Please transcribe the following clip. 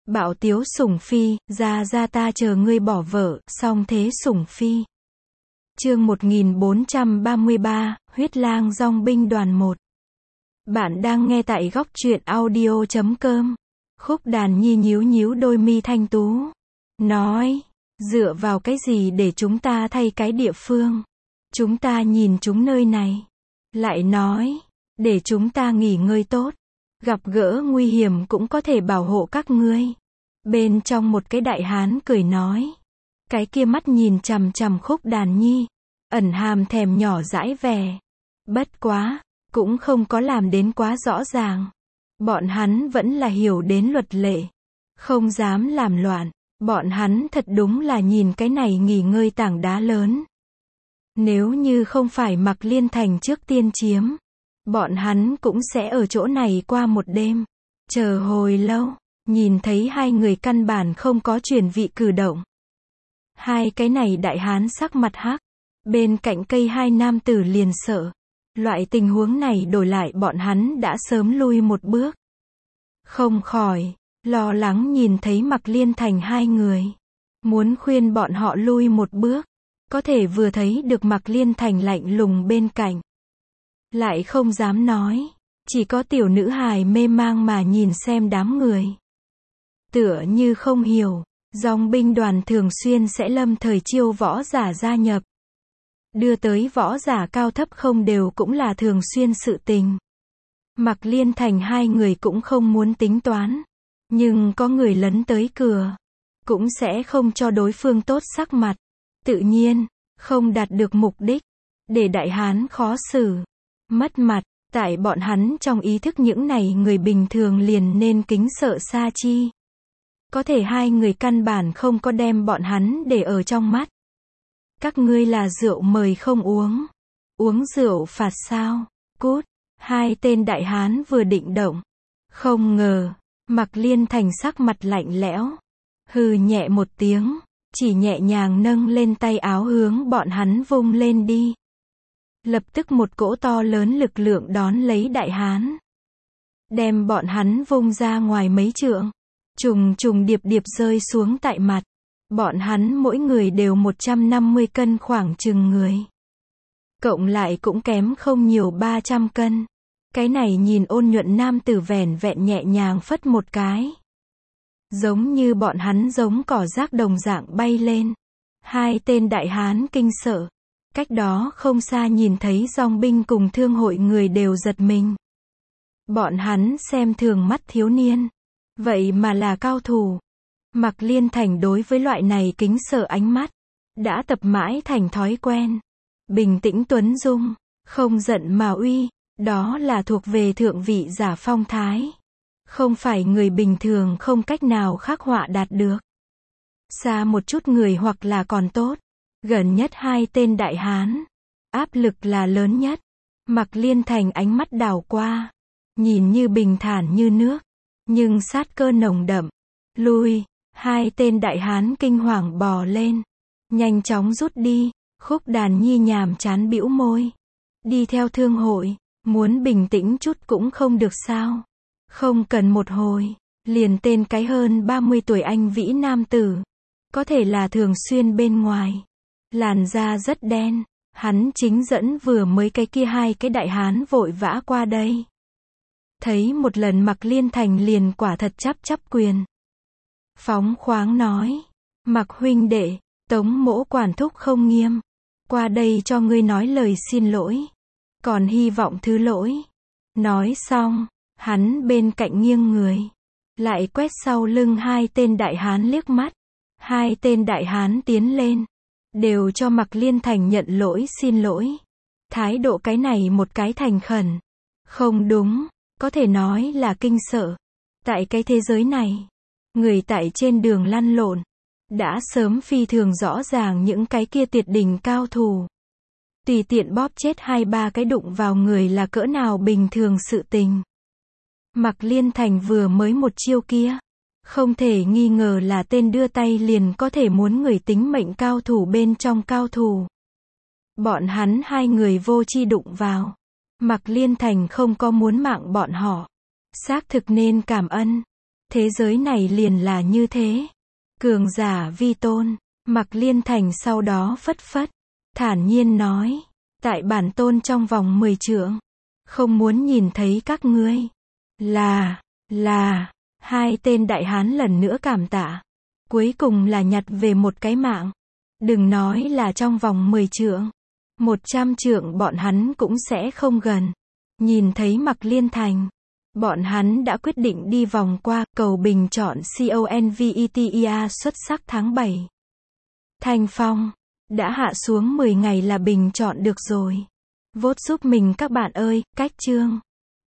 Bạo tiếu Sủng Phi, ra ta chờ ngươi bỏ vợ, song thế Sủng Phi. Chương 1433, Huyết Lang Dong Binh Đoàn 1. Bạn đang nghe tại góc truyện audio.com. Khúc Đàn Nhi nhíu nhíu đôi mi thanh tú. Nói, dựa vào cái gì để chúng ta thay cái địa phương? Chúng ta nhìn chúng nơi này. Lại nói, để chúng ta nghỉ ngơi tốt. Gặp gỡ nguy hiểm cũng có thể bảo hộ các ngươi. Bên trong một cái đại hán cười nói. Cái kia mắt nhìn chằm chằm Khúc Đàn Nhi. Ẩn hàm thèm nhỏ dãi vẻ. Bất quá, cũng không có làm đến quá rõ ràng. Bọn hắn vẫn là hiểu đến luật lệ. Không dám làm loạn. Bọn hắn thật đúng là nhìn cái này nghỉ ngơi tảng đá lớn. Nếu như không phải Mạc Liên Thành trước tiên chiếm, bọn hắn cũng sẽ ở chỗ này qua một đêm. Chờ hồi lâu, nhìn thấy hai người căn bản không có chuyển vị cử động. Hai cái này đại hán sắc mặt hắc. Bên cạnh cây hai nam tử liền sợ. Loại tình huống này đổi lại bọn hắn đã sớm lui một bước. Không khỏi lo lắng nhìn thấy Mạc Liên Thành hai người. Muốn khuyên bọn họ lui một bước. Có thể vừa thấy được Mạc Liên Thành lạnh lùng bên cạnh. Lại không dám nói. Chỉ có tiểu nữ hài mê mang mà nhìn xem đám người. Tựa như không hiểu. Dòng binh đoàn thường xuyên sẽ lâm thời chiêu võ giả gia nhập. Đưa tới võ giả cao thấp không đều cũng là thường xuyên sự tình. Mạc Liên Thành hai người cũng không muốn tính toán. Nhưng có người lấn tới cửa. Cũng sẽ không cho đối phương tốt sắc mặt. Tự nhiên, không đạt được mục đích. Để đại hán khó xử. Mất mặt, tại bọn hắn trong ý thức những này người bình thường liền nên kính sợ xa chi. Có thể hai người căn bản không có đem bọn hắn để ở trong mắt. Các ngươi là rượu mời không uống. Uống rượu phạt sao? Cút. Hai tên đại hán vừa định động. Không ngờ, Mạc Liên Thành sắc mặt lạnh lẽo. Hừ nhẹ một tiếng. Chỉ nhẹ nhàng nâng lên tay áo hướng bọn hắn vung lên đi. Lập tức một cỗ to lớn lực lượng đón lấy đại hán. Đem bọn hắn vung ra ngoài mấy trượng. Trùng trùng điệp điệp rơi xuống tại mặt. Bọn hắn mỗi người đều 150 cân khoảng chừng người. Cộng lại cũng kém không nhiều 300 cân. Cái này nhìn ôn nhuận nam tử vẻn vẹn nhẹ nhàng phất một cái. Giống như bọn hắn giống cỏ rác đồng dạng bay lên. Hai tên đại hán kinh sợ. Cách đó không xa nhìn thấy dòng binh cùng thương hội người đều giật mình. Bọn hắn xem thường mắt thiếu niên. Vậy mà là cao thủ. Mạc Liên Thành đối với loại này kính sợ ánh mắt. Đã tập mãi thành thói quen. Bình tĩnh tuấn dung. Không giận mà uy. Đó là thuộc về thượng vị giả phong thái. Không phải người bình thường không cách nào khắc họa đạt được. Xa một chút người hoặc là còn tốt. Gần nhất hai tên đại hán. Áp lực là lớn nhất. Mạc Liên Thành ánh mắt đảo qua. Nhìn như bình thản như nước. Nhưng sát cơ nồng đậm. Lui. Hai tên đại hán kinh hoàng bò lên. Nhanh chóng rút đi. Khúc Đàn Nhi nhàm chán bĩu môi. Đi theo thương hội. Muốn bình tĩnh chút cũng không được sao. Không cần một hồi. Liền tên cái hơn 30 tuổi anh vĩ nam tử. Có thể là thường xuyên bên ngoài. Làn da rất đen. Hắn chính dẫn vừa mới cái kia hai cái đại hán vội vã qua đây. Thấy một lần Mạc Liên Thành liền quả thật chắp quyền. Phóng khoáng nói. Mạc huynh đệ, Tống mỗ quản thúc không nghiêm. Qua đây cho ngươi nói lời xin lỗi. Còn hy vọng thứ lỗi. Nói xong, hắn bên cạnh nghiêng người. Lại quét sau lưng hai tên đại hán liếc mắt. Hai tên đại hán tiến lên. Đều cho Mạc Liên Thành nhận lỗi xin lỗi. Thái độ cái này một cái thành khẩn. Không đúng, có thể nói là kinh sợ. Tại cái thế giới này, người tại trên đường lăn lộn. Đã sớm phi thường rõ ràng những cái kia tuyệt đỉnh cao thủ. Tùy tiện bóp chết 2-3 cái đụng vào người là cỡ nào bình thường sự tình. Mạc Liên Thành vừa mới một chiêu kia. Không thể nghi ngờ là tên đưa tay liền có thể muốn người tính mệnh cao thủ bên trong cao thủ. Bọn hắn hai người vô chi đụng vào. Mạc Liên Thành không có muốn mạng bọn họ. Xác thực nên cảm ơn. Thế giới này liền là như thế. Cường giả vi tôn. Mạc Liên Thành sau đó phất phất. Thản nhiên nói. Tại bản tôn trong vòng 10 trượng. Không muốn nhìn thấy các ngươi. Là. Hai tên đại hán lần nữa cảm tạ. Cuối cùng là nhặt về một cái mạng. Đừng nói là trong vòng 10 trượng. 100 trượng bọn hắn cũng sẽ không gần. Nhìn thấy Mạc Liên Thành. Bọn hắn đã quyết định đi vòng qua cầu bình chọn CONVETIA xuất sắc tháng 7. Thanh phong. Đã hạ xuống 10 ngày là bình chọn được rồi. Vote giúp mình các bạn ơi, cách chương.